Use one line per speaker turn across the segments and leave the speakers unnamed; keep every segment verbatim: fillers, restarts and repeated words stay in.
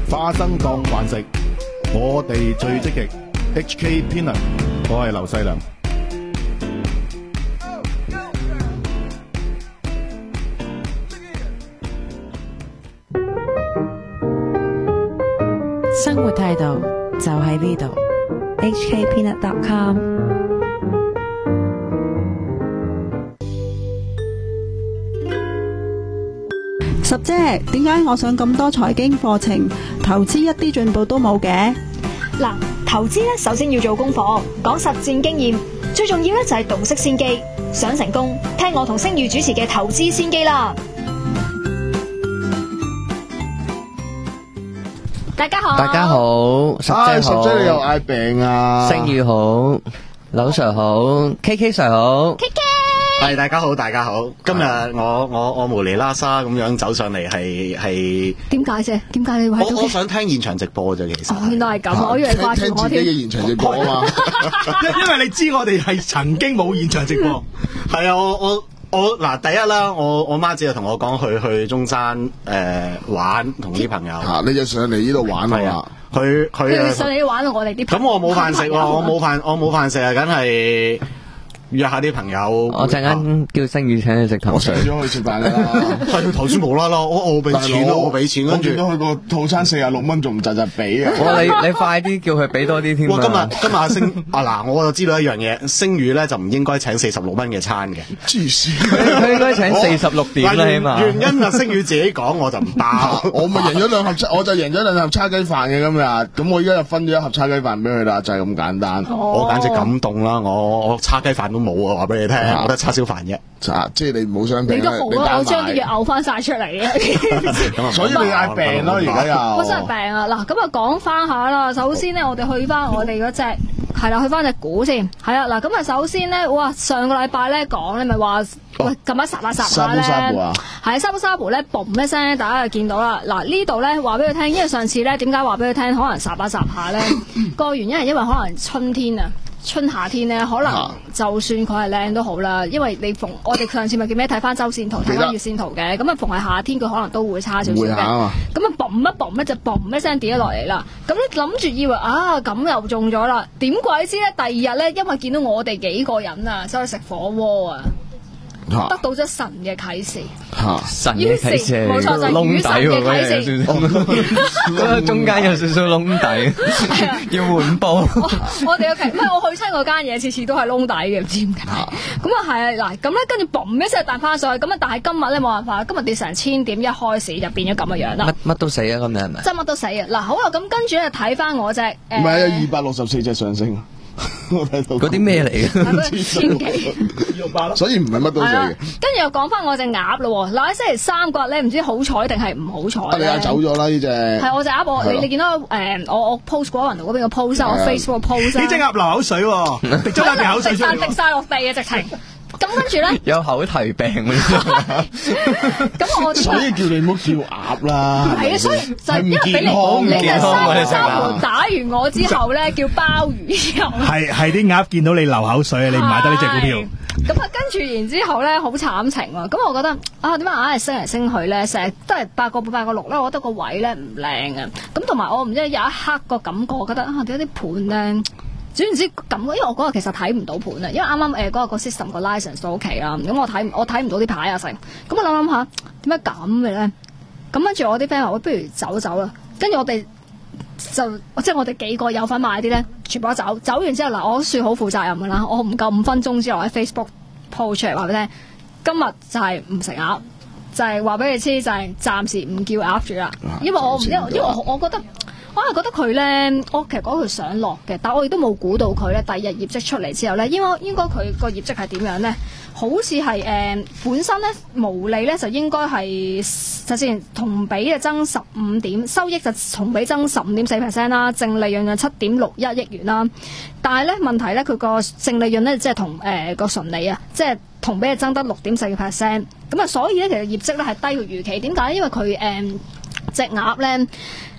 花生當飯食，我哋最積極。H K Peanut， 我係劉細良。
生活態度就喺呢度 ，H K Peanut dot com。
十姐，點解我上咁多財經課程，投資一啲進步都冇嘅？
嗱，投資咧首先要做功課，講實戰經驗，最重要咧就係洞悉先機。想成功，聽我同星宇主持嘅投資先機啦。大家好，
大家好，十姐好，
哎、十姐你又嗌病啊？
星宇好，劉 Sir 好 ，K K Sir 好
，K K。
係大家好，大家好。今日我我我無厘啦沙咁樣走上嚟，係係
點解啫？點解你會喺度？
我我想聽現場直播啫，其實。
哦，原來係咁，啊、我以為掛住我添。
聽自己嘅現場直播啊嘛，
因為你知我哋係曾經冇現場直播。
係啊，我我我嗱，第一啦，我我媽子就同我講去去中山誒、呃、玩，同啲朋友。
嚇、啊，你就上嚟呢度玩係嘛？
佢佢
上嚟玩我哋啲。咁
我冇飯食喎，我冇飯我冇飯食啊，梗係。約下啲朋友，
我陣間叫星宇請你食頭。
我上咗去食飯噶啦，
係佢頭先無啦啦，我我俾錢咯，我俾錢，跟住
我見到佢個套餐四十六蚊，仲唔窒窒俾啊！
哇，你你快啲叫佢俾多啲添。
哇，今日今日阿星啊嗱，我就知道一樣嘢，星宇咧就唔應該請四十六蚊嘅餐嘅。
黐線，
佢應該請四十六點啦，起碼。
原因啊，星宇自己講，我就唔包。
我咪贏咗兩盒叉，我就贏咗兩盒叉雞飯嘅今日。咁我依家就分咗一盒叉雞飯俾佢啦，就係咁簡單。
我簡直感動啦！我我叉雞飯都冇啊，話俾你聽。我得叉燒飯啫，
即係你唔好想病。
你都好啊，我將啲嘢嘔翻晒出嚟嘅。
所以你嗌病咯，而家又。
我真係病啊！嗱，咁啊講翻下啦。首先咧，我哋去翻我哋嗰隻係啦，去翻隻股先。係啊，嗱，咁啊，首先咧，哇，上個禮拜咧講咧，咪話喂，咁樣殺下殺下咧，係沙布沙布咧，嘣一聲，大家就見到啦。嗱，呢度咧話俾佢聽，因為上次咧點解話俾佢聽，可能殺下殺下咧個原因係因為可能春天啊。春夏天咧，可能就算佢係靚都好啦，因為你逢我哋上次咪叫咩睇翻周線圖、睇翻月線圖嘅，咁啊逢係夏天佢可能都會差少少嘅，咁啊嘣一嘣咧就嘣一聲跌咗落嚟啦，咁你諗住以為啊咁又中咗啦，點鬼知咧第二日咧，因為見到我哋幾個人啊，走去食火鍋啊！得到咗神嘅啟示，
神嘅啟示，
冇錯就係與神嘅啟示，
嗰個中間有少少窿底，要換煲。
我哋嘅奇，唔係我去親嗰間嘢，次次都係窿底嘅，唔知點解。咁啊係啊，嗱咁咧，跟住嘣一聲彈翻上去，咁啊但係今日咧冇辦法，今日跌成千點，一開始就變咗咁嘅樣啦。
乜乜都死啊！今日係咪？
真乜都死啊！嗱好啦，咁跟住咧睇翻我隻，唔
係有二百六十四隻上升。
嗰啲咩嚟嘅？
千幾，
所以唔係乜都死嘅。
跟住又講翻我隻鴨咯，嗱喺星期三嗰日咧，唔知好彩定係唔好彩咧。
你又走咗啦呢隻。
係我隻鴨，我你你見到誒，我我 post 過雲圖嗰邊嘅 post， 我 Facebook post。
呢隻鴨流口水喎，滴咗兩滴口水出嚟。
滴晒落地啊！直情。咁跟住咧，
有口蹄病
咁我
所以叫你唔好叫鴨啦。
係啊，所以就因為俾你你嘅三三門打完我之後咧，叫鮑魚之後。
係係啲鴨見到你流口水，你唔買得呢隻股票。
咁啊，跟住然之後咧，好慘情喎。咁我覺得啊，點解硬係升嚟升去咧？成日都係八個半、八個六咧，我覺得個位咧唔靚啊。咁同埋我唔知有一刻個感覺，我覺得啊，點解啲盤咧？總之咁，因為我嗰日其實睇唔到盤啊，因為啱啱誒嗰個 system 個 license 到期啦，咁我睇我睇唔到啲牌啊成，咁我諗諗下點解咁嘅咧？咁跟住我啲 friend 話，我不如走走啦。跟住我哋就即係我哋幾個有份買啲咧，全部都走。走完之後嗱，我算好負責任噶啦，我唔夠五分鐘之後喺 Facebook post 出嚟話俾你聽，今日就係唔食鴨，就係話俾你知，就係暫時唔叫鴨住啦，因為我唔因為因為我我覺得。我係覺得佢咧，我其實講佢上落嘅，但我亦都冇估到佢咧。第二日業績出嚟之後咧，應該應該佢個業績係點樣咧？好似係誒本身咧毛利咧就應該係首先同比就增十五點，收益就同比增十五點四 percent 啦，淨利潤就七點六一億元啦。但係咧問題咧，佢個淨利潤咧即係同誒個純利啊，即係同比係增得六點四個 percent。咁啊，所以咧其實業績咧係低過預期。點解？因為佢誒隻鴨咧。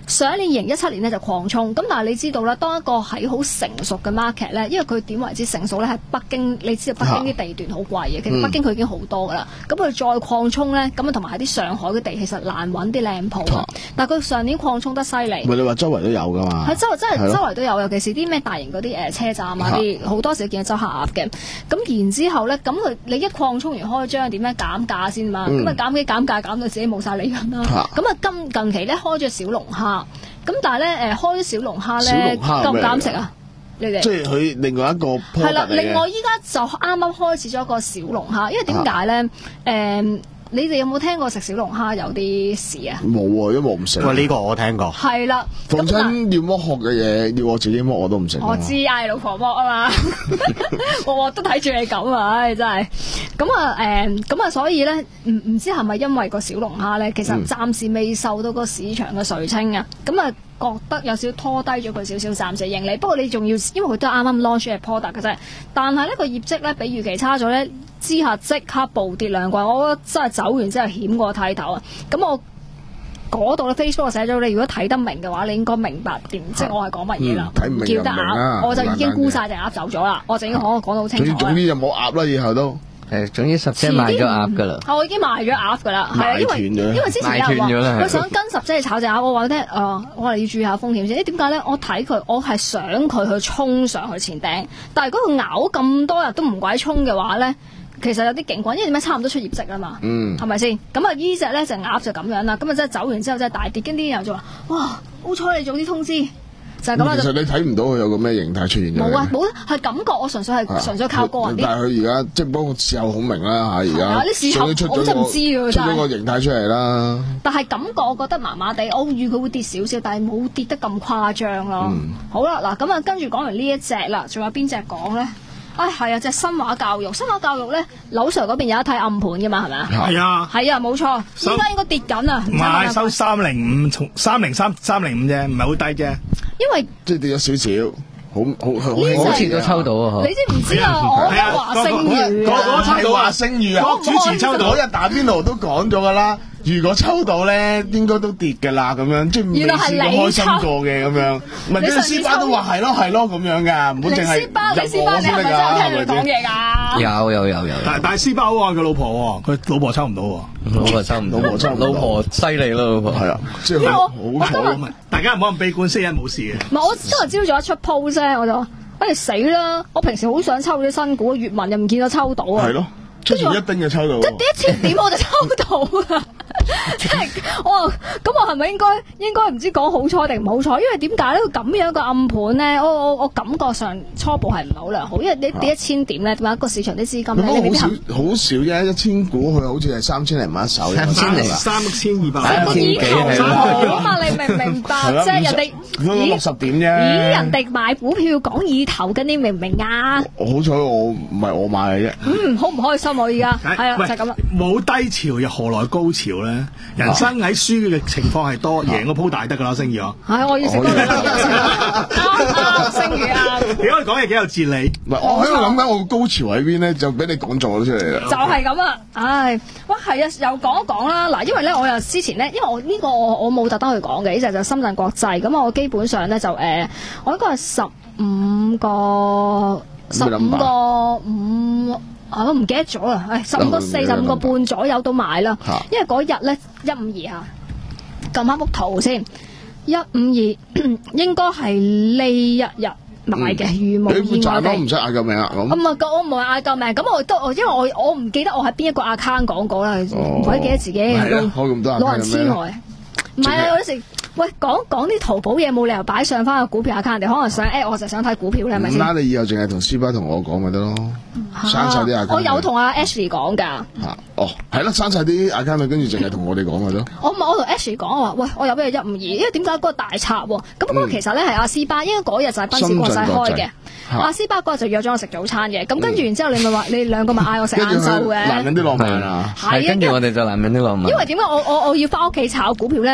上一年二零一七年咧就擴充，咁但係你知道啦，當一個係好成熟嘅 market 咧，因為佢點為之成熟咧？係北京，你知道北京啲地段好貴嘅，其實北京佢已經好多噶啦，咁佢再擴充咧，咁啊同埋喺啲上海嘅地其實難揾啲靚鋪，啊、但係佢上年擴充得犀利。
唔係你話周圍都有噶嘛？
係周圍真係周圍都有，尤其是啲咩大型嗰啲誒車站啊啲，好多時見到周黑鴨嘅。咁然之後咧，咁佢你一擴充完開張，點樣減價先嘛？咁啊、嗯、減幾減價減到自己冇晒利潤啦。咁啊今近期咧開咗小龍蝦。咁但係咧，誒開咗小龍蝦咧，夠唔夠食啊？你哋
即係佢另外一個
係啦，另外依家就啱啱開始咗一個小龍蝦，因為點解咧？誒、呃，你哋有冇聽過食小龍蝦有啲事啊？
冇喎，因為我唔食。
喂，呢個我聽過。
係啦，
逢親要剝殼嘅嘢，要我自己剝我都唔食。
我知嗌老婆剝啊嘛，我我都睇住你咁啊，唉真係。咁啊誒，咁啊所以咧，唔唔知係咪因為個小龍蝦咧，其實暫時未受到個市場嘅垂青啊，咁啊。覺得有少拖低咗佢少少暫時盈利，不過你仲要，因為佢都係啱啱 launch 嘅 product 嘅啫。但係呢個業績咧比預期差咗咧，之下即刻暴跌兩季，我覺得真係走完之後險過剃頭啊！咁我嗰度咧 Facebook 寫咗，你如果睇得明嘅話，你應該明白點，即係我係講乜嘢啦。
睇唔明
叫得鴨，我就已經沽晒隻鴨走咗啦，我就已經可講到好清楚。
總之就冇鴨啦，以後都。
誒，總之十姐賣咗鴨噶啦，
我已經賣咗鴨噶啦，係啊，因為因為之前有人話佢想跟十姐炒隻鴨，我話佢聽，誒，我話你要注意下風險先。誒，點解咧？我睇佢，我係想佢去衝上去前頂，但係如果佢咬咁多日都唔鬼衝嘅話咧，其實有啲警棍，因為點解差唔多出業績啦嘛，係咪先？咁啊，呢隻咧就鴨就咁樣啦，咁啊真係走完之後真係大跌，跟啲人就話：哇，好彩你早啲通知。就係咁啦。
其實你睇唔到佢有個咩形態出現咗。冇
啊，冇係感覺，我純粹係純粹靠個人啲。
但係佢而家即係幫個事後好明啦嚇，而家
啲事後我真係唔知㗎，
出咗個形態出嚟啦。
但係感覺我覺得麻麻地，我預佢會跌少少，但係冇跌得咁誇張咯。
嗯、
好啦，嗱咁啊，跟住講完呢一隻啦，仲有邊隻講咧？唉，係啊，隻新華教育，新華教育咧，樓 Sir 嗰邊有一睇暗盤嘅嘛，係咪啊？
係啊，
係啊，冇錯，依家應該跌緊啊。
唔係收三零五，從三零三三零五啫，唔係好低啫。
因為
即係跌咗少少，好好
好好似都抽到啊！
你知唔知啊？我華星宇啊，
嗰個抽到華星宇啊，
主持抽到，
嗰日打邊爐都講咗噶啦。如果抽到咧，應該都跌㗎啦，咁樣即係未試過開心過嘅咁樣。唔係，啲師巴都話係咯係咯咁樣㗎，唔好淨係入我先得㗎，係咪
講嘢㗎？
有有有有。
但但係師巴好愛佢老婆喎，佢老婆抽唔到喎，
老婆抽唔到，老婆抽老婆犀利咯，老婆係啊，
即係好彩。
大家唔好咁悲觀，四人冇事嘅。
唔係，我今日朝早一出 post 咧，我就話：哎死啦！我平時好想抽啲新股，粵文又唔見到抽到啊。係咯。
出現一丁就抽到，
即係跌一千點我就抽到啊！即係我話咁，我係咪應該應該唔知講好彩定唔好彩？因為點解咧？佢咁樣一個暗盤咧，我我我感覺上初步係唔係好良好，因為你跌一千點咧，點解個市場啲資金咧？
好少好少啫，一千股佢好似係三千零蚊一手，
三千零
三千二百，
三千幾係
啊嘛！你明唔明白？即係人哋
六十點啫。
咦？人哋買股票講意頭嘅，你明唔明啊？
好彩我唔係我買嘅啫。
嗯，好唔開心我而家係啊，就係咁啦。
冇低潮又何來高潮咧？人生喺輸嘅情況係多，贏嗰鋪大得噶啦，星宇啊！
係我要食多啲啱啱星宇啊！
你可以講嘢幾有哲理。
唔係，我喺度諗緊我個高潮喺邊咧，就俾你講咗出嚟啦。
就係咁啊！唉，哇，係啊，又講一講啦。嗱，因為咧，我又之前咧，因為我呢個我我冇特登去講嘅，呢隻就深圳國際。咁我基本上咧就誒，我應該係十五個十五個五。啊！我唔記得咗啦，誒，十五個四十五個半左右都買啦，因為嗰日咧一五二嚇，撳下幅圖先，一五二應該係呢一日買嘅，如無意外地。
你唔使嗌救命啊！咁
唔係，我唔係嗌救命，咁我都我因為我我唔記得我喺邊一個 account 講過啦，唔鬼記得自己。
係啦，開咁多 account
老人痴呆。唔係啊！有時喂講講啲淘寶嘢冇理由擺上翻個股票 account，人哋可能想誒，我就想睇股票咧，係咪先？
咁你以後淨係同師爸同我講咪得咯，刪晒啲 account。
我有同阿 Ashley 講㗎。
嚇哦，係咯，刪晒啲 account 咪跟住淨係同我哋講咪得。
我唔係我同 Ashley 講，我話喂，我有俾佢一五二，因為點解嗰個大拆喎？咁嗰個其實咧係阿斯巴，因為嗰日就係賓士國際開嘅。阿斯巴嗰日就約咗我食早餐嘅，咁跟住然之後你咪話你兩個咪嗌我食晏晝嘅。
男人啲浪漫啊！
係跟住我哋就男人啲浪漫。
因為點解我我我要翻屋企炒股票咧？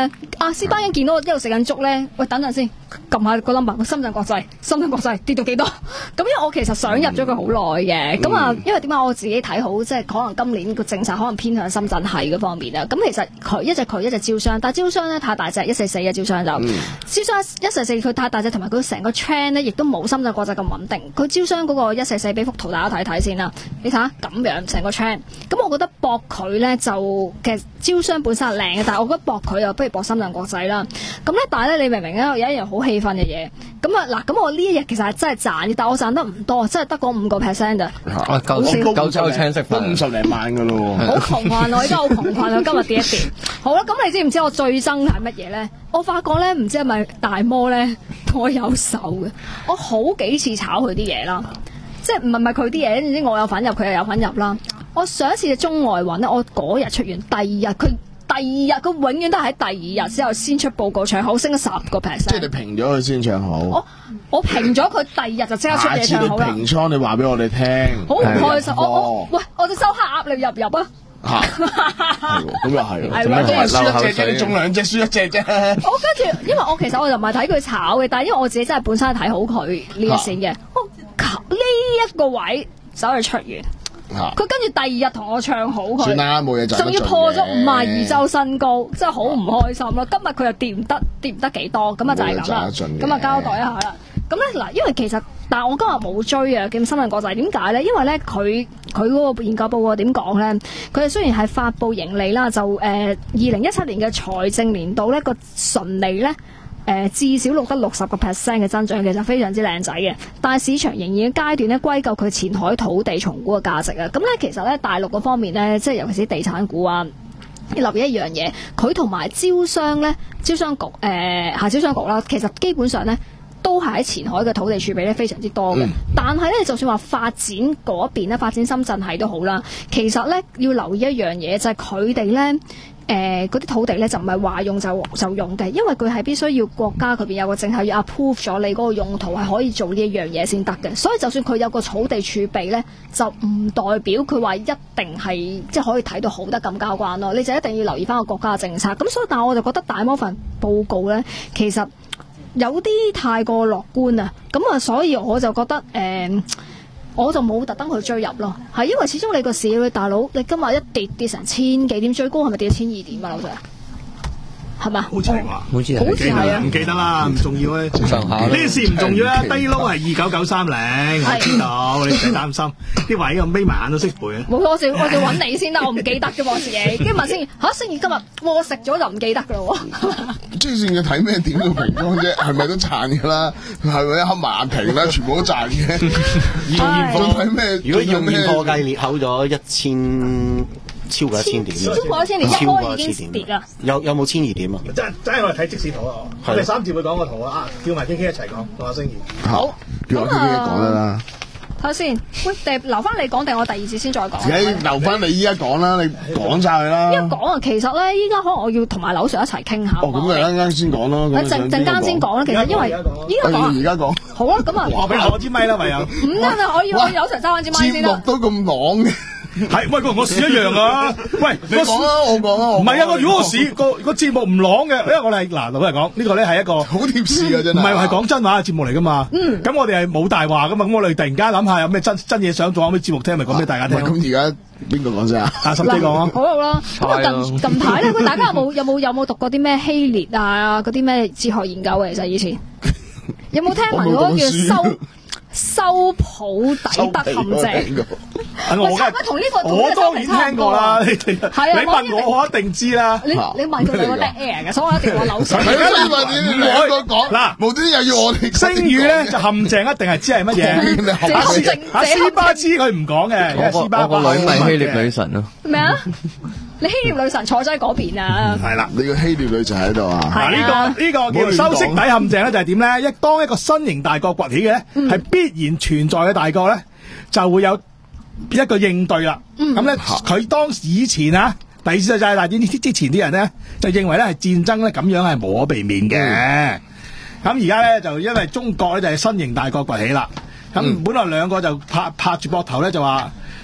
啊，師班已經見到我一路食緊粥咧，喂，等陣先，撳下個 number，深圳國際，深圳國際跌到幾多？咁因為我其實想入咗佢好耐嘅，咁啊、嗯，因為點解我自己睇好，即係可能今年個政策可能偏向深圳系嗰方面啊。咁其實佢一隻佢一隻招商，但係招商咧太大隻，一四四嘅招商就，嗯、招商一四四佢太大隻，同埋佢成個 trend 咧，亦都冇深圳國際咁穩定。佢招商嗰個一四四俾幅圖大家睇睇先啦，你睇下咁樣成個 trend，咁我覺得博佢咧就其實招商本身係靚嘅，但係我覺得博佢又不如博深圳國際啦。咁咧，但係咧，你明唔明咧？有一樣好氣憤嘅嘢。咁啊，嗱，咁我呢一日其實係真係賺嘅，但我賺得唔多，真係得嗰五個 percent 咋。
啊，夠夠抽青色，
都五十零萬噶咯。
好窮困，我而家好窮困啊！今日跌一跌。好啦，咁你知唔知我最憎係乜嘢咧？我發覺咧，唔知係咪大摩咧同我有手嘅。我好幾次炒佢啲嘢啦，即係唔係唔係佢啲嘢，總之我有份入，佢又有份入啦。我上一次嘅中外運咧，我嗰日出完，第二日佢。第二日佢永遠都係喺第二日之後先出報告唱好，升咗十個 percent。即
係你平咗佢先唱好。
我我平咗佢，第二日就即刻出嘢唱好啦。
下次你平倉，你話俾我哋聽。
好唔開心！我我喂，我哋收黑鴨，你入唔入啊？
嚇，咁又係。係咪都係輸一隻啫？你中兩隻，輸一隻啫。
我跟住，因為我其實我就唔係睇佢炒嘅，但係因為我自己真係本身係睇好佢呢一線嘅。我呢一個位走去出完。佢跟住第二日同我唱好佢，
算啦，冇嘢賺，
仲要破咗五十二周新高，真係好唔開心咯。今日佢又跌唔得，跌唔得幾多，咁啊就係咁啦。咁啊交代一下啦。咁咧嗱，因為其實，但係我今日冇追啊，叫深圳國際點解咧？因為咧佢佢嗰個研究報告點講咧？佢哋雖然係發布盈利啦，就誒二零一七年嘅財政年度咧個純利咧。誒、呃、至少錄得六十個 percent 嘅增長，其實非常之靚仔嘅。但係市場仍然嘅階段咧，歸咎佢前海土地重估嘅價值啊。咁咧其實咧大陸嗰方面咧，即係尤其是地產股啊，要留意一樣嘢，佢同埋招商咧，招商局誒下、呃、招商局啦，其實基本上咧都係喺前海嘅土地儲備咧非常之多嘅。嗯、但係咧，就算話發展嗰邊咧，發展深圳係都好啦，其實咧要留意一樣嘢，就係佢哋咧。誒嗰啲土地咧就唔係話用就就用嘅，因為佢係必須要國家嗰邊有個政策要 approve 咗你嗰個用途係可以做呢一樣嘢先得嘅。所以就算佢有個土地儲備咧，就唔代表佢話一定係即係可以睇到好得咁交關咯。你就一定要留意翻個國家嘅政策。咁所以但係我就覺得大摩份報告咧，其實有啲太過樂觀啊。咁啊，所以我就覺得誒。呃我就冇特登去追入咯，係因為始終你個市，你大佬你今日一跌跌成千幾點，最高係咪跌千二點啊？老細係咪？好似係話，好似好似係啊，
唔記得啦，唔重要咧。呢件事唔重要啦，低撈係二九九三零，我知道，你唔使擔心。啲位咁眯埋眼都識背啊！
冇，我就我就揾你先啦，我唔記得嘅喎自己。跟住問先嚇，星期今日我食咗就唔記得嘅咯喎。
即係算佢睇咩點都平倉啫，係咪都賺嘅啦？係咪黑埋眼平啦？全部都賺嘅。現貨睇咩？
如果用現貨計裂口咗一千。超過一千點，
超過一千點，一開已經跌啦。
有有冇千二點啊？
真真係我哋睇即時圖啊！我哋三節會講個圖啊，叫埋 K K 一齊講，同阿星兒。
好，叫我 K K 講得啦。
睇下先，喂，定留翻你講定我第二節先再講？
你留翻你依家講啦，你講晒佢啦。
依家講啊，其實咧，依家可能我要同埋劉 Sir 一齊傾下。
哦，咁啊，啱啱先講咯。
一陣陣間先講啦，其實因為依家講，
而家講。
好啊，咁啊，
我俾我支咪啦，咪有。
唔得啊，我要劉 Sir 揸翻支咪先啦。
節目都咁朗嘅。
係，喂，我市一樣啊！喂，
你講啦，我講啦，
唔係啊！我如果個市個個節目唔朗嘅，因為我哋嗱老實講，呢個咧係一個
好貼士啊，真係。
唔係係講真話嘅節目嚟噶嘛？嗯。咁我哋係冇大話噶嘛？咁我哋突然間諗下有咩真真嘢想做，有咩節目聽，咪講俾大家聽。
咁而家邊個講先啊？
阿十姐講啊。
好啦，咁啊近近排咧，大家有冇有冇有冇讀過啲咩希臘啊嗰啲咩哲學研究嘅？其實以前有冇聽聞嗰個叫修修普底德陷阱？
我梗係
同呢個
我當然聽過啦，你係啊，你問我我一定知啦。
你你問佢兩個 dead air 嘅，所以我一定話扭水。
係啊，你問你兩個講嗱，無端又要我哋
星宇咧就陷阱一定係知係乜嘢？阿斯巴知佢唔講嘅，
我個我個女咪希臘女神咯。
咩啊？你希臘女神坐咗喺嗰邊啊？
係啦，你個希臘女神喺度啊？
嗱，呢個呢個叫修昔底陷阱咧，就係點咧？一當一個新型大國崛起嘅咧，係必然存在嘅大國咧，就會有一個應對啦。咁咧，佢當以前啊，第二次世界大戰之前啲人咧，就認為咧係戰爭咧咁樣係無可避免嘅。咁而家咧就因為中國咧就係新型大國崛起啦。咁本來兩個就拍拍住膊頭咧就話。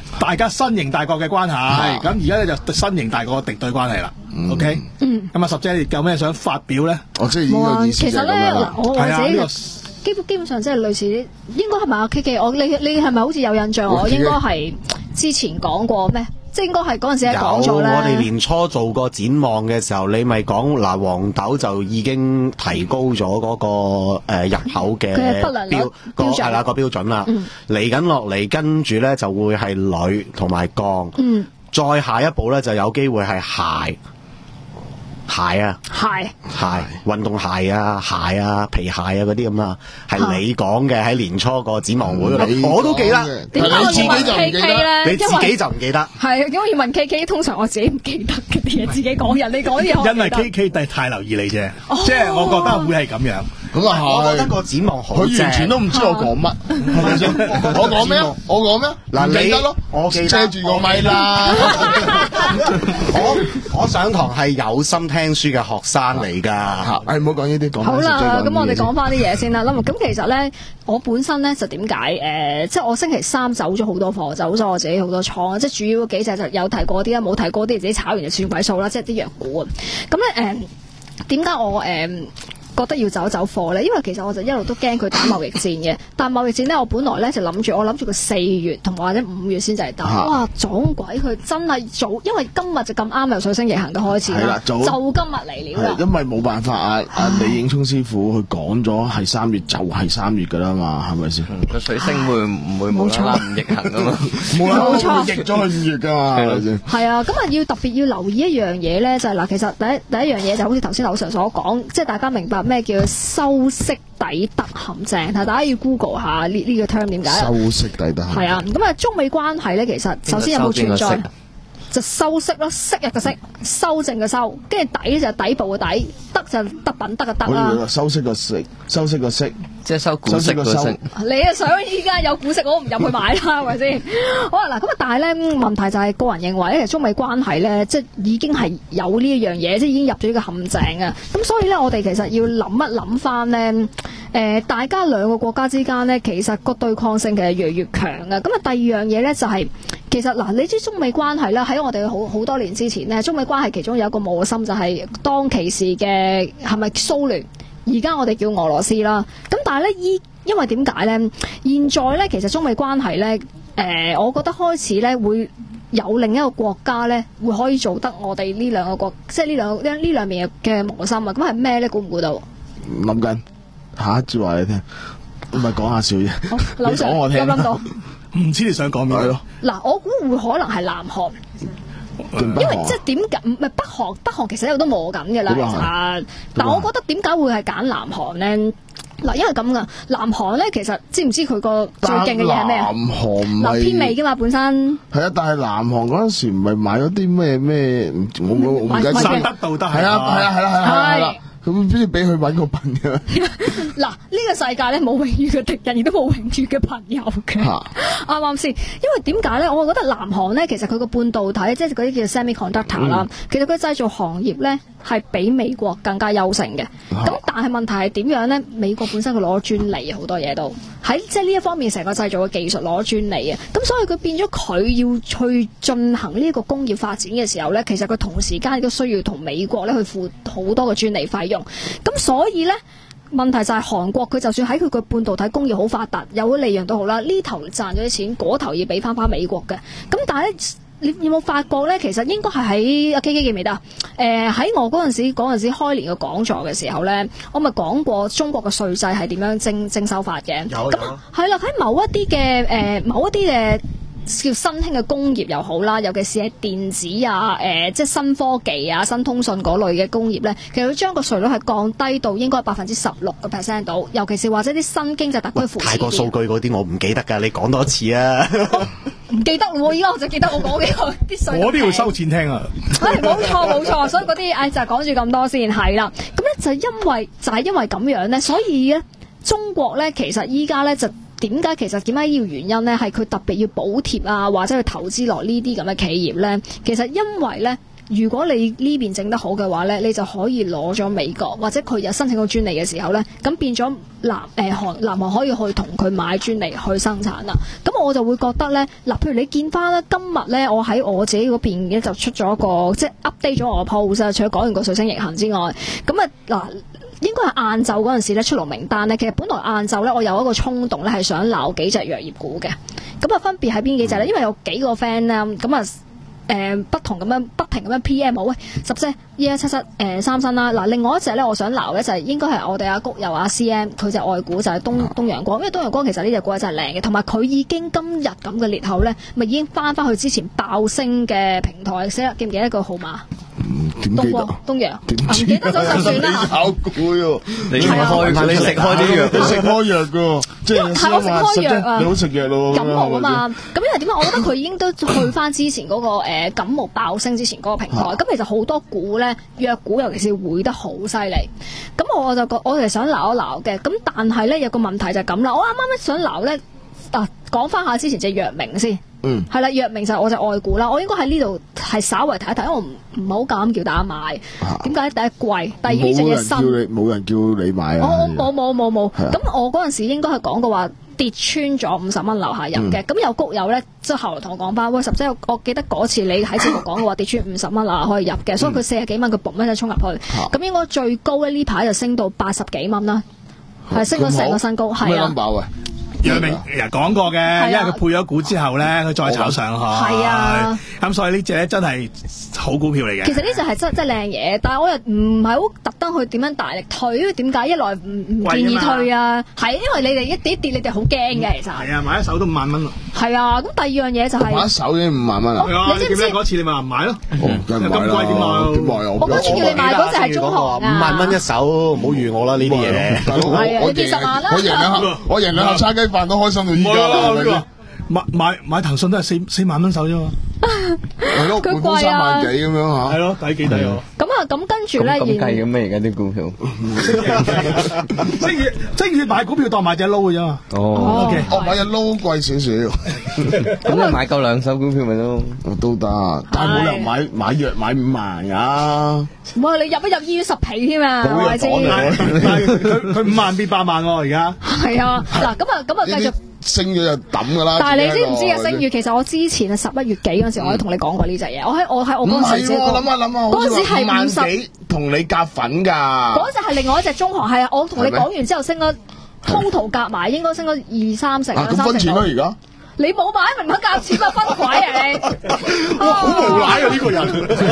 大家新型大國嘅關係，咁而家咧就新型大國嘅敵對關係啦。OK，嗯，咁啊，十姐你有咩想發表咧？
我即係呢個意思
其實咧，嗱，我或者基本基本上即係類似，應該係咪啊 K K？我你你係咪好似有印象？我應該係之前講過咩？即係應該係嗰陣時係講咗咧。
我哋年初做過展望嘅時候，你咪講嗱，黃豆就已經提高咗嗰個誒入口嘅標個係啦個標準啦。嚟緊落嚟，跟住咧就會係鋁同埋鋼。嗯，再下一步咧就有機會係鞋。鞋啊，
鞋
鞋，運動鞋啊，鞋啊，皮鞋啊嗰啲咁啊，係你講嘅喺年初個展望會嗰度，我都記得。
點解我要問 K K 咧？
你自己就唔記得。
係，點解要問 K K？通常我自己唔記得嘅啲嘢，自己講人，你講啲嘢。
因為 K K 太留意你啫，即係我覺得會係咁樣。
咁啊，
我覺得個展望好正，
佢完全都唔知我講乜，係咪先？我講咩？我講咩？嗱，你記得咯，我記得遮住個咪啦。
我我上堂係有心聽書嘅學生嚟㗎。
誒，唔好講呢啲，講
好啦，咁我哋講翻啲嘢先啦。咁咁其實咧，我本身咧就點解誒，即係我星期三走咗好多課，走咗我自己好多倉，即係主要嗰幾隻就有提過啲啦，冇提過啲自己炒完就算鬼數啦，即係啲藥股啊。咁咧誒，點解我誒覺得要走走貨咧？因為其實我就一路都驚佢打貿易戰嘅，但係貿易戰咧，我本來咧就諗住，我諗住佢四月同埋或者五月先至係打。啊、哇！撞鬼佢真係早，因為今日就咁啱由水星逆行嘅開始啦，就今日嚟了啦。
因為冇辦法啊！啊李影聰師傅佢講咗係三月就係三月㗎啦嘛，係咪先？
個水星會唔會冇啦啦唔逆行㗎嘛？
冇啦，冇錯，逆咗去五月㗎嘛，係咪先？
係啊，咁啊要特別要留意一樣嘢咧，就係、是、嗱，其實第一第一樣嘢就好似頭先劉 Sir 所講，即係大家明白咩叫修昔底德陷阱，大家要 Google 下呢呢個 term 點解？
修昔底德
係啊，咁啊中美關係咧，其實首先有冇存在？就修飾咯，昔日嘅昔，修正嘅修，跟住底就係底部嘅底，德就德品德嘅德啦。
修飾個飾，修飾個飾，
即係修古飾個飾。
你啊想依家有古飾，我都唔入去買啦，係咪先？好啦，嗱咁啊，但係咧問題就係個人認為咧，其實中美關係咧，即係已經係有呢一樣嘢，即係已經入咗呢個陷阱啊。咁所以咧，我哋其實要諗一諗翻咧。誒、呃，大家兩個國家之間呢，其實個對抗性其實越嚟越強嘅。咁啊，第二樣嘢呢，就係、是，其實嗱，你知中美關係啦，喺我哋好好多年之前呢，中美關係其中有一個磨心就係當其時嘅係咪蘇聯？而家我哋叫俄羅斯啦。咁但係呢，依因為點解呢？現在呢，其實中美關係呢，誒、呃，我覺得開始呢會有另一個國家呢，會可以做得我哋呢兩個國，即係呢兩呢呢兩面嘅磨心啊。咁係咩呢？估唔估到？
諗緊。下一句話你聽，唔係講下笑啫。你講我聽。
諗到，
唔知你想講咩咯？
嗱，我估會可能係南韓，因為即係點解唔係北韓？北韓其實一路都磨緊嘅啦，其實。但我覺得點解會係揀南韓咧？嗱，因為咁噶，南韓咧其實知唔知佢個最勁嘅嘢係咩啊？
南韓唔係
偏美噶嘛，本身。係
啊，但係南韓嗰陣時唔係買咗啲咩咩？我我我唔記得。
三德道德係
啊係啊係啦係啦係啦。咁邊度俾佢揾個笨嘅？
嗱，呢個世界咧冇永遠嘅敵人，亦都冇永遠嘅朋友嘅，啱啱先？因為點解咧？我覺得南韓咧，其實佢個半導體，即係嗰啲叫 semiconductor 啦、嗯，其實佢製造行業咧係比美國更加優勝嘅。咁、啊、但係問題係點樣咧？美國本身佢攞咗專利，好多嘢都喺即係呢一方面，成個製造嘅技術攞咗專利啊。咁所以佢變咗佢要去進行呢個工業發展嘅時候咧，其實佢同時間亦都需要同美國咧去付好多嘅專利費用。咁所以咧，問題就係韓國佢就算喺佢個半導體工業好發達，有咗利潤都好啦，呢頭賺咗啲錢，嗰頭要俾翻翻美國嘅。咁但係咧，你有冇發覺咧？其實應該係喺阿基基記唔記得？誒、呃，喺我嗰陣時嗰陣時開年嘅講座嘅時候咧，我咪講過中國嘅稅制係點樣徵徵收法嘅。有咁係啦，喺某一啲嘅誒，某一啲嘅。叫新興嘅工業又好啦，尤其是喺電子啊、誒、呃、即係新科技啊、新通訊嗰類嘅工業咧，其實佢將個稅率係降低到應該百分之十六個 percent 到，尤其是或者啲新經濟特區扶持。太過數據嗰啲我唔記得㗎，你講多次啊！唔、哦、記得喎，依家我就記得我講嘅啲稅。我都要收錢聽啊！係冇錯冇錯，所以嗰啲誒就係講住咁多先係啦。咁咧就因為就係、是、因為咁樣咧，所以咧中國咧其實依家咧就。點解其實點解要原因咧？係佢特別要補貼啊，或者去投資落呢啲咁嘅企業咧。其實因為咧， 如果你呢邊整得好嘅話咧，你就可以攞咗美國或者佢有申請到專利嘅時候咧，咁變咗南誒韓南韓可以去同佢買專利去生產啦。咁我就會覺得咧，嗱，譬如你見翻咧，今日咧我喺我自己嗰邊咧就出咗個即係 update 咗我個 post 啊，除咗講完個水星逆行之外，咁啊嗱。應該係晏晝嗰陣時咧出爐名單咧，其實本來晏晝咧我有一個衝動咧係想鬧幾隻藥業股嘅，咁啊分別係邊幾隻咧？因為有幾個 friend 咧，咁啊誒不同咁樣不停咁樣 P M 我，喂十隻一一七七誒三新啦，嗱另外一隻咧我想鬧咧就係應該係我哋阿谷友阿 C M 佢隻外股就係東東陽光，因為東陽光其實呢隻股真係靚嘅，同埋佢已經今日咁嘅裂口咧，咪已經翻翻去之前爆升嘅平台，死啦記唔記得個號碼？東光東陽，唔記得咗就算啦。
考股喎，
你開你食開啲藥，
你食開藥噶，即係
係我食開藥啊，
你好食藥咯。
感冒啊嘛，咁因為點解？我覺得佢已經都去翻之前嗰個誒感冒爆升之前嗰個平台。咁其實好多股咧，藥股尤其是回得好犀利。咁我就覺我哋想鬧一鬧嘅，咁但係咧有個問題就係咁啦。我啱啱咧想鬧咧，啊講翻下之前隻藥明先。嗯，係啦，藥明就係我隻外股啦，我應該喺呢度係稍為睇一睇，因為我唔唔係好敢叫大家買。點解？第一貴，第二呢隻嘢新。
冇人叫你，冇人叫你買啊！
我冇冇冇冇。咁我嗰陣時應該係講過話跌穿咗五十蚊樓下入嘅。咁有谷友咧，即係後來同我講翻，喂，十姐，我記得嗰次你喺節目講嘅話跌穿五十蚊樓下可以入嘅，所以佢四十幾蚊佢嘣一聲衝入去。咁應該最高咧呢排就升到八十幾蚊啦，係升咗成個新高，係啊。
藥明人講過嘅，因為佢配咗股之後咧，佢再炒上去。
係啊，
咁所以呢隻咧真係好股票嚟嘅。
其實呢隻係真真靚嘢，但係我又唔係好特登去點樣大力推，因為點解？一來唔唔建議推啊，係因為你哋一跌一跌，你哋好驚嘅其實。
係啊，買一手都五萬蚊咯。
係啊，咁第二樣嘢就係
買一手已經五萬蚊啦。
你記唔記得嗰次你咪話唔買咯？
咁
貴點買？
點買啊？
我嗰次叫你買嗰隻係中行啊。
五萬蚊一手，唔好預我啦呢啲嘢。
係啊，你幾十萬啦。
我贏兩盒，我贏兩盒叉雞飯都開心到依家啦。
買買買騰訊都係四四萬蚊手啫嘛。
係咯，佢貴啊，三萬幾咁樣嚇。係咯，
抵幾抵喎。
咁啊，咁跟住咧，
咁計嘅咩？而家啲股票，
即係即係買股票當買隻撈嘅啫嘛。
哦，OK，
我買隻撈貴少少。
咁你買夠兩手股票咪都
都得，但係冇理由買買藥買五萬㗎。
哇！你入一入醫院十皮添啊，係咪先？
佢佢五萬變八萬喎，而家。
係啊，嗱咁啊咁啊，繼續。
升咗就抌噶啦！
但係你知唔知啊？星月其實我之前啊十一月幾嗰陣時，我都同你講過呢隻嘢。我喺我喺我嗰陣時，
我諗下諗下，
嗰陣時係五十
同你夾粉㗎。
嗰隻係另外一隻中行，係啊！我同你講完之後升咗 total 夾埋，應該升咗二三成啦，三成。
咁分錢咯而家。
你冇買明明夾錢啊，分鬼啊你！
哇，好無賴啊呢個人！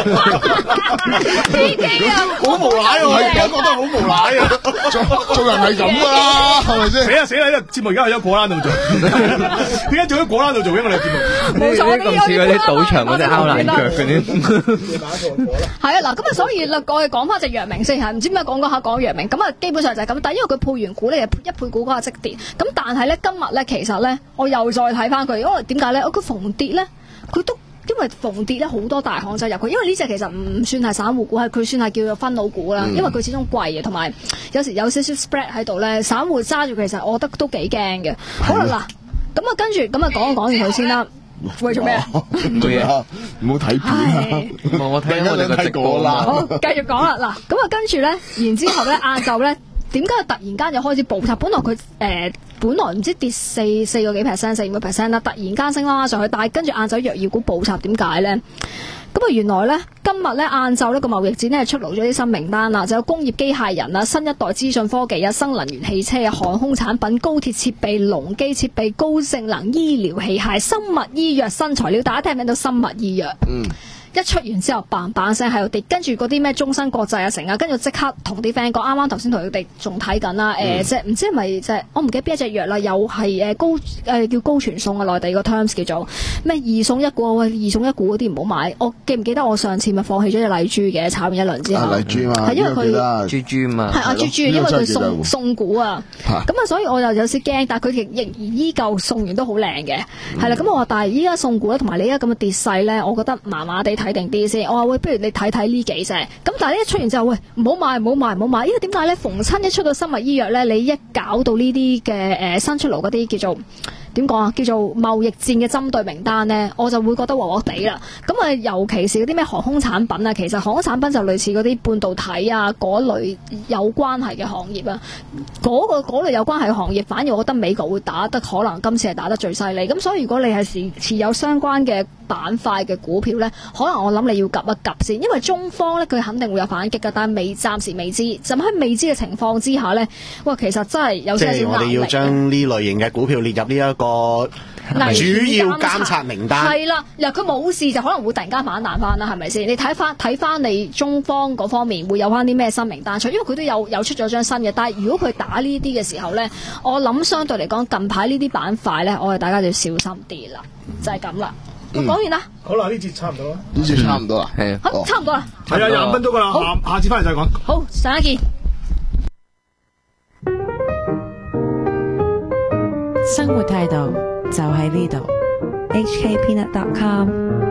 司機啊，
好無賴啊！我覺得好無賴啊！做做人係咁噶啦，係咪先？
死啊死啊！呢個節目而家喺咗果欄度做，點解做咗果欄度做嘅我哋節目？
冇錯，
咁似嗰啲賭場嗰啲拗爛腳嗰啲。
係啊，嗱咁啊，所以啦，我哋講翻隻藥明先嚇，唔知點解講講下講藥明，咁啊基本上就係咁。但係因為佢配完股咧，一配股嗰下即跌。咁但係咧，今日咧其實咧，我又再睇翻。佢因為點解咧？佢逢跌咧，佢都因為逢跌咧好多大行就入去，因為呢隻其實唔算係散戶股，係佢算係叫做分佬股啦。嗯、因為佢始終貴嘅，同埋有，有時有少少 spread 喺度咧，散戶揸住其實我覺得都幾驚嘅。好啦，嗱咁啊，跟住咁啊，講講完佢先啦。喂，做咩啊？
做嘢啊！唔好睇片啊！
我睇我哋個直播啦。
好，繼續講啦。嗱，咁啊，跟住咧，然之後咧，晏晝咧。點解佢突然間就開始暴插？本來佢誒、呃、本來唔知跌四四個幾 percent、四五個 percent 啦，突然間升啦上去，但係跟住晏晝藥業股暴插，點解咧？咁啊，原來咧今日咧晏晝呢個貿易戰咧出爐咗啲新名單啦，就有工業機械人啊、新一代資訊科技啊、新能源汽車啊、航空產品、高鐵設備、農機設備、高性能醫療器械、生物醫藥、新材料，大家聽唔聽到生物醫藥？嗯。一出完之後嘭嘭聲喺度跌，跟住嗰啲咩中芯國際啊成啊，跟住即刻同啲 friend 講，啱啱頭先同佢哋仲睇緊啦，誒即係唔知係咪即係我唔記得邊一隻藥啦，又係誒高誒、呃、叫高傳送啊，內地個 terms 叫做咩二送一股，喂二送一股嗰啲唔好買，我記唔記得我上次咪放棄咗隻麗珠嘅，炒完一輪之後，
麗珠嘛，
係因為佢
豬豬嘛，
係啊豬豬，因為佢送送股啊，咁啊所以我又有少驚，但係佢仍然依舊送完都好靚嘅，係啦，咁我話但係依家送股咧，同埋你而家咁嘅跌勢咧，我覺得麻麻地睇定啲先，我話喂，不如你睇睇呢幾隻，咁但係呢一出完之後，喂唔好買唔好買唔好買，因為點解咧？逢親一出到生物醫藥咧，你一搞到呢啲嘅誒新出爐嗰啲叫做點講啊，叫做貿易戰嘅針對名單咧，我就會覺得鑊鑊地啦。咁啊，尤其是嗰啲咩航空產品啊，其實航空產品就類似嗰啲半導體啊嗰類有關係嘅行業啊，嗰、嗰個嗰類有關係嘅行業，反而我覺得美國會打得可能今次係打得最犀利。咁所以如果你係持持有相關嘅板塊嘅股票咧，可能我諗你要及一及先，因為中方咧佢肯定會有反擊㗎，但係未暫時未知。就喺未知嘅情況之下咧，哇，其實真係有少少壓力。
即係我哋要將呢類型嘅股票列入呢一個主要監察名單。
係啦，嗱，佢冇事就可能會突然間反彈翻啦，係咪先？你睇翻睇翻你中方嗰方面會有翻啲咩新名單出，因為佢都有有出咗張新嘅。但係如果佢打呢啲嘅時候咧，我諗相對嚟講近排呢啲板塊咧，我哋大家就要小心啲啦，就係咁啦。講、嗯、完啦，
好啦，呢節差唔多啦，
呢節差唔多啦，
係
好，差唔多啦，
係啊，廿分鐘噶啦，下下次翻嚟再講。
好，上一見。
生活態度就喺呢度。H K Peanut dot com